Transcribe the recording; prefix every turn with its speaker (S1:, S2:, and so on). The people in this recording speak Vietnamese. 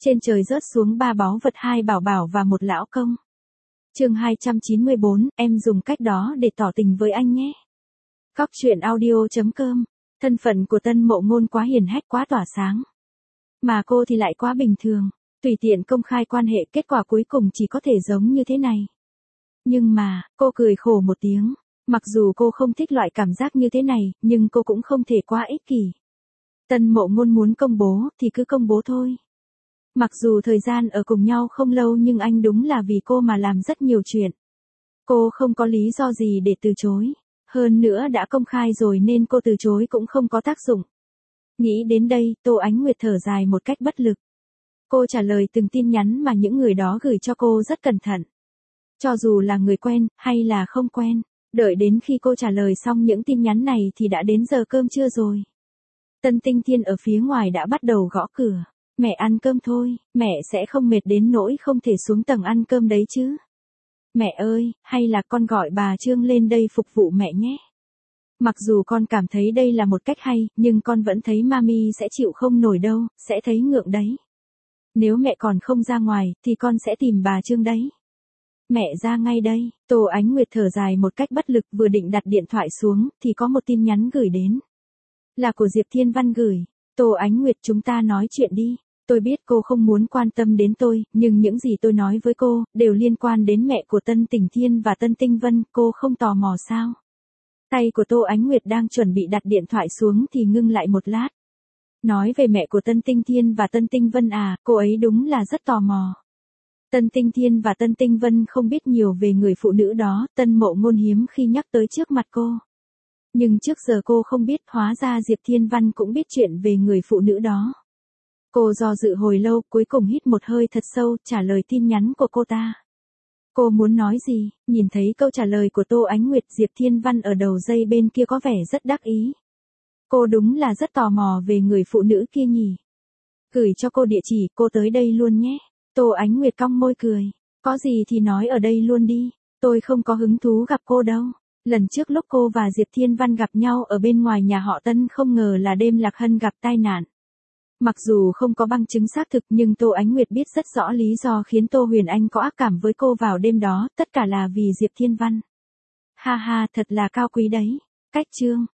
S1: Trên trời rớt xuống 3 báu vật, 2 bảo bảo và 1 lão công. Chương 294, em dùng cách đó để tỏ tình với anh nhé. Góc truyện audio.com. Thân phận của Tân Mộ Ngôn quá hiển hách, quá tỏa sáng. Mà cô thì lại quá bình thường, tùy tiện công khai quan hệ, kết quả cuối cùng chỉ có thể giống như thế này. Nhưng mà, cô cười khổ một tiếng. Mặc dù cô không thích loại cảm giác như thế này, nhưng cô cũng không thể quá ích kỷ. Tân Mộ Ngôn muốn công bố, thì cứ công bố thôi. Mặc dù thời gian ở cùng nhau không lâu nhưng anh đúng là vì cô mà làm rất nhiều chuyện. Cô không có lý do gì để từ chối. Hơn nữa đã công khai rồi nên cô từ chối cũng không có tác dụng. Nghĩ đến đây, Tô Ánh Nguyệt thở dài một cách bất lực. Cô trả lời từng tin nhắn mà những người đó gửi cho cô rất cẩn thận. Cho dù là người quen, hay là không quen. Đợi đến khi cô trả lời xong những tin nhắn này thì đã đến giờ cơm trưa rồi. Tân Tinh Thiên ở phía ngoài đã bắt đầu gõ cửa. Mẹ ăn cơm thôi, mẹ sẽ không mệt đến nỗi không thể xuống tầng ăn cơm đấy chứ. Mẹ ơi, hay là con gọi bà Trương lên đây phục vụ mẹ nhé. Mặc dù con cảm thấy đây là một cách hay, nhưng con vẫn thấy mami sẽ chịu không nổi đâu, sẽ thấy ngượng đấy. Nếu mẹ còn không ra ngoài, thì con sẽ tìm bà Trương đấy. Mẹ ra ngay đây. Tô Ánh Nguyệt thở dài một cách bất lực, vừa định đặt điện thoại xuống, thì có một tin nhắn gửi đến. Là của Diệp Thiên Văn gửi. Tô Ánh Nguyệt, chúng ta nói chuyện đi. Tôi biết cô không muốn quan tâm đến tôi, nhưng những gì tôi nói với cô, đều liên quan đến mẹ của Tân Tình Thiên và Tân Tinh Vân, cô không tò mò sao? Tay của Tô Ánh Nguyệt đang chuẩn bị đặt điện thoại xuống thì ngưng lại một lát. Nói về mẹ của Tân Tinh Thiên và Tân Tinh Vân à, cô ấy đúng là rất tò mò. Tân Tinh Thiên và Tân Tinh Vân không biết nhiều về người phụ nữ đó, Tân Mộ Ngôn hiếm khi nhắc tới trước mặt cô. Nhưng trước giờ cô không biết, hóa ra Diệp Thiên Văn cũng biết chuyện về người phụ nữ đó. Cô do dự hồi lâu, cuối cùng hít một hơi thật sâu, trả lời tin nhắn của cô ta. Cô muốn nói gì? Nhìn thấy câu trả lời của Tô Ánh Nguyệt, Diệp Thiên Văn ở đầu dây bên kia có vẻ rất đắc ý. Cô đúng là rất tò mò về người phụ nữ kia nhỉ. Gửi cho cô địa chỉ, cô tới đây luôn nhé. Tô Ánh Nguyệt cong môi cười. Có gì thì nói ở đây luôn đi. Tôi không có hứng thú gặp cô đâu. Lần trước lúc cô và Diệp Thiên Văn gặp nhau ở bên ngoài nhà họ Tân, không ngờ là đêm Lạc Hân gặp tai nạn. Mặc dù không có bằng chứng xác thực nhưng Tô Ánh Nguyệt biết rất rõ lý do khiến Tô Huyền Anh có ác cảm với cô vào đêm đó, tất cả là vì Diệp Thiên Văn. Ha ha, thật là cao quý đấy. Cách chương